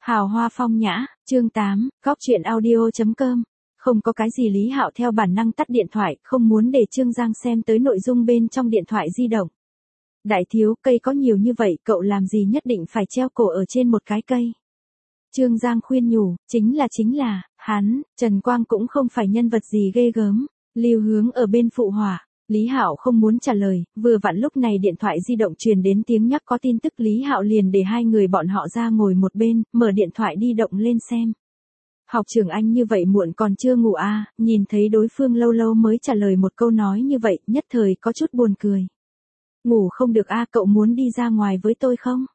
Hào hoa phong nhã, chương 8, góc truyện audio.com. Không có cái gì Lý Hạo theo bản năng tắt điện thoại, không muốn để Trương Giang xem tới nội dung bên trong điện thoại di động. Đại thiếu, cây có nhiều như vậy, cậu làm gì nhất định phải treo cổ ở trên một cái cây. Trương Giang khuyên nhủ, chính là, hắn, Trần Quang cũng không phải nhân vật gì ghê gớm. Lưu Hướng ở bên phụ họa. Lý Hạo không muốn trả lời, vừa vặn lúc này điện thoại di động truyền đến tiếng nhắc có tin tức, Lý Hạo liền để hai người bọn họ ra ngồi một bên, mở điện thoại di động lên xem. Học trưởng Anh như vậy muộn còn chưa ngủ à, nhìn thấy đối phương lâu lâu mới trả lời một câu nói như vậy, nhất thời có chút buồn cười. Ngủ không được à, cậu muốn đi ra ngoài với tôi không?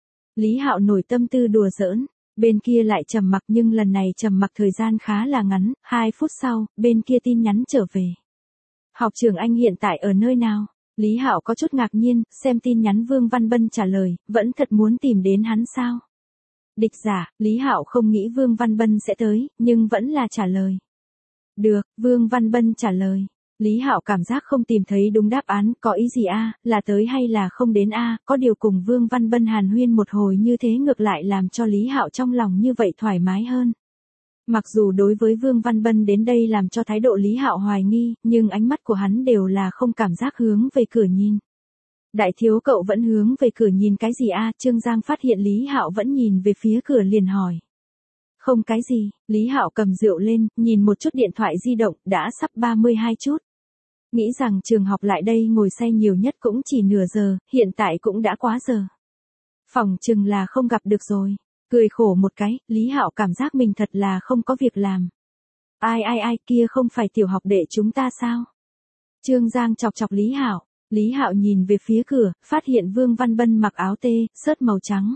Lý Hạo nổi tâm tư đùa giỡn, bên kia lại trầm mặc, nhưng lần này trầm mặc thời gian khá là ngắn, 2 phút sau, bên kia tin nhắn trở về. Học trưởng Anh hiện tại ở nơi nào? Lý Hạo có chút ngạc nhiên, xem tin nhắn Vương Văn Bân trả lời, vẫn thật muốn tìm đến hắn sao? Địch giả, Lý Hạo không nghĩ Vương Văn Bân sẽ tới, nhưng vẫn là trả lời. Được, Vương Văn Bân trả lời. Lý Hạo cảm giác không tìm thấy đúng đáp án, có ý gì a, là tới hay là không đến a, có điều cùng Vương Văn Bân hàn huyên một hồi như thế ngược lại làm cho Lý Hạo trong lòng như vậy thoải mái hơn. Mặc dù đối với Vương Văn Bân đến đây làm cho thái độ Lý Hạo hoài nghi, nhưng ánh mắt của hắn đều là không cảm giác hướng về cửa nhìn. Đại thiếu, cậu vẫn hướng về cửa nhìn cái gì a? Trương Giang phát hiện Lý Hạo vẫn nhìn về phía cửa liền hỏi. Không cái gì, Lý Hạo cầm rượu lên, nhìn một chút điện thoại di động, đã sắp 32 chút. Nghĩ rằng trường học lại đây ngồi say nhiều nhất cũng chỉ nửa giờ, hiện tại cũng đã quá giờ. Phòng chừng là không gặp được rồi. Cười khổ một cái, Lý Hạo cảm giác mình thật là không có việc làm. Ai kia không phải tiểu học đệ chúng ta sao? Trương Giang chọc chọc Lý Hạo. Lý Hạo nhìn về phía cửa, phát hiện Vương Văn Bân mặc áo tê, sớt màu trắng.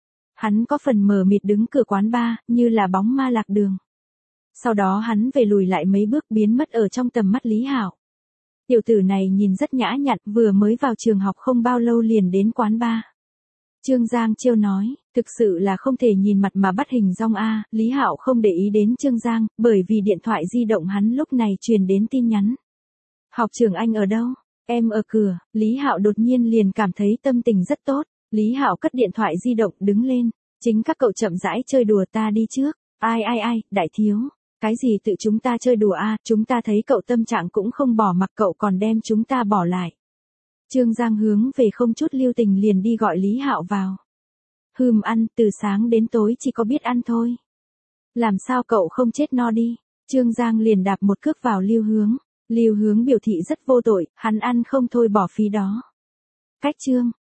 Hắn có phần mờ mịt đứng cửa quán bar, như là bóng ma lạc đường. Sau đó hắn về lùi lại mấy bước, biến mất ở trong tầm mắt Lý Hạo. Tiểu tử này nhìn rất nhã nhặn, vừa mới vào trường học không bao lâu liền đến quán bar. Trương Giang trêu nói, thực sự là không thể nhìn mặt mà bắt hình dong a. Lý Hạo không để ý đến Trương Giang, bởi vì điện thoại di động hắn lúc này truyền đến tin nhắn. Học trưởng Anh ở đâu? Em ở cửa. Lý Hạo đột nhiên liền cảm thấy tâm tình rất tốt. Lý Hạo cất điện thoại di động, đứng lên. Chính các cậu chậm rãi chơi đùa, ta đi trước. Ai, đại thiếu. Cái gì tự chúng ta chơi đùa a, chúng ta thấy cậu tâm trạng cũng không bỏ mặc cậu còn đem chúng ta bỏ lại. Trương Giang hướng về không chút lưu tình liền đi gọi Lý Hạo vào. Ăn, từ sáng đến tối chỉ có biết ăn thôi. Làm sao cậu không chết no đi? Trương Giang liền đạp một cước vào Lưu Hướng. Lưu Hướng biểu thị rất vô tội, hắn ăn không thôi bỏ phí đó. Cách Trương